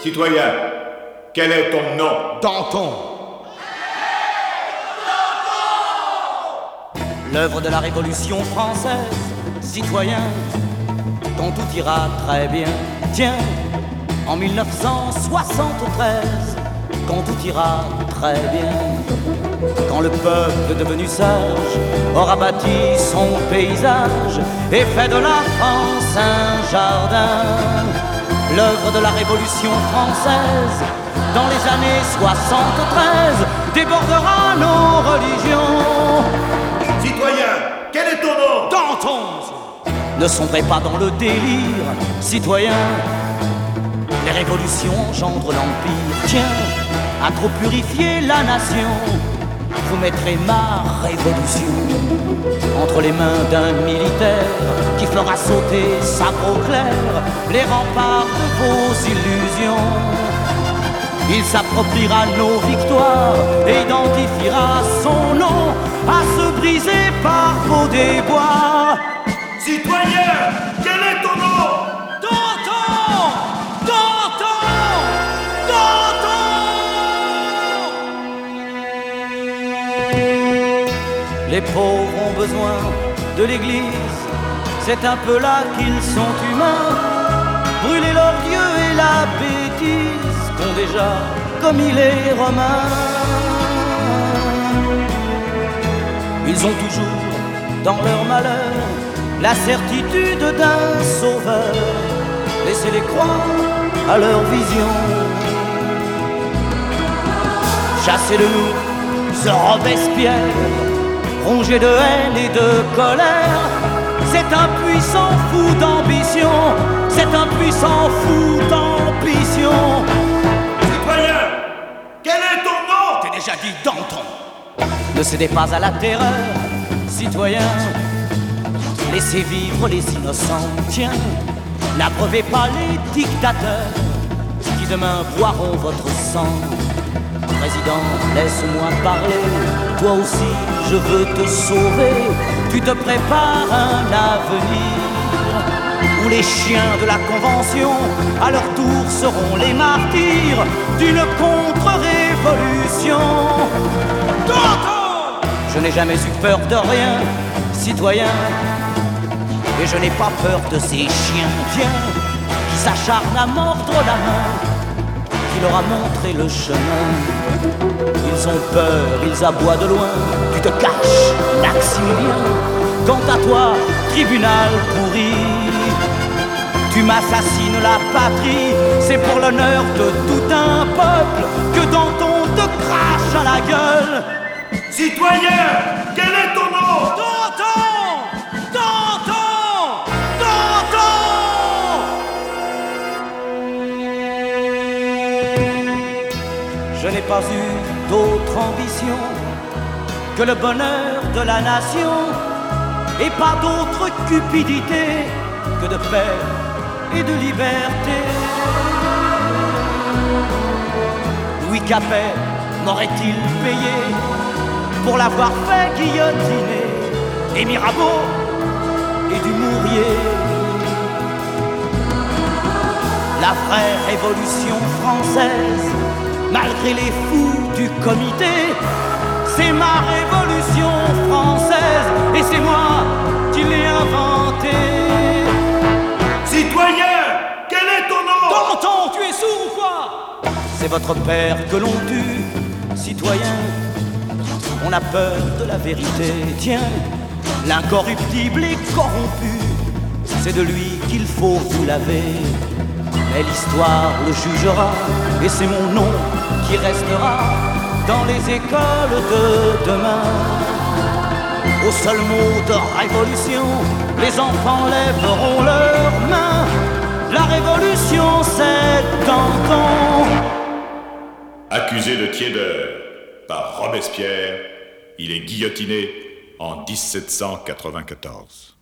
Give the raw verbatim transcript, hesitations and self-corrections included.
Citoyen, quel est ton nom? Danton. L'œuvre de la Révolution française, citoyen, dont tout ira très bien. Tiens, en mille neuf cent soixante-treize, quand tout ira très bien, quand le peuple devenu sage aura bâti son paysage et fait de la France un jardin. L'œuvre de la Révolution française, dans les années soixante-treize, débordera nos religions. Citoyen, quel est ton nom? Danton. Ne sombrez pas dans le délire, citoyen. Les révolutions engendrent l'empire. Tiens, à trop purifier la nation, vous mettrez ma révolution entre les mains d'un militaire qui fera sauter sabre au clair les remparts de vos illusions. Il s'appropriera nos victoires et identifiera son nom à se briser par vos déboires. Citoyen, quel est ton nom? Danton! Danton! Danton! Les pauvres ont besoin de l'église, c'est un peu là qu'ils sont humains. Brûler l'orgueil et la bêtise qu'ont déjà commis les Romains. Ils ont toujours dans leur malheur la certitude d'un sauveur. Laissez-les croire à leur vision. Chassez-le-nous, ce Robespierre, rongé de haine et de colère. C'est un puissant fou d'ambition, c'est un puissant fou d'ambition. Citoyen, quel est ton nom? T'es déjà dit Danton. Ne cédez pas à la terreur, citoyen. Laissez vivre les innocents. Tiens, n'abreuvez pas les dictateurs qui demain boiront votre sang. Président, laisse-moi parler. Toi aussi, je veux te sauver. Tu te prépares un avenir où les chiens de la Convention, à leur tour, seront les martyrs d'une contre-révolution. Danton! Je n'ai jamais eu peur de rien, citoyen. Et je n'ai pas peur de ces chiens, tiens, qui s'acharnent à mordre la main qui leur a montré le chemin. Ils ont peur, ils aboient de loin. Tu te caches, Maximilien. Quant à toi, tribunal pourri, tu m'assassines la patrie. C'est pour l'honneur de tout un peuple que Danton te crache à la gueule. Citoyen, quel est ton nom? Danton! Danton! Danton! Je n'ai pas eu d'autre ambition que le bonheur de la nation, et pas d'autre cupidité que de paix et de liberté. Louis Capet m'aurait-il payé pour l'avoir fait guillotiner, et Mirabeau et Dumouriez? La vraie révolution française, malgré les fous du comité, c'est ma révolution française et c'est moi qui l'ai inventée. Citoyen, quel est ton nom? Danton, tu es sourd ou quoi? C'est votre père que l'on tue, citoyen. On a peur de la vérité, tiens. L'incorruptible est corrompu, c'est de lui qu'il faut vous laver. Mais l'histoire le jugera, et c'est mon nom qui restera dans les écoles de demain. Au seul mot de révolution, les enfants lèveront leurs mains. La révolution, c'est Danton. Accusé de tiédeur par Robespierre, il est guillotiné en dix-sept cent quatre-vingt-quatorze.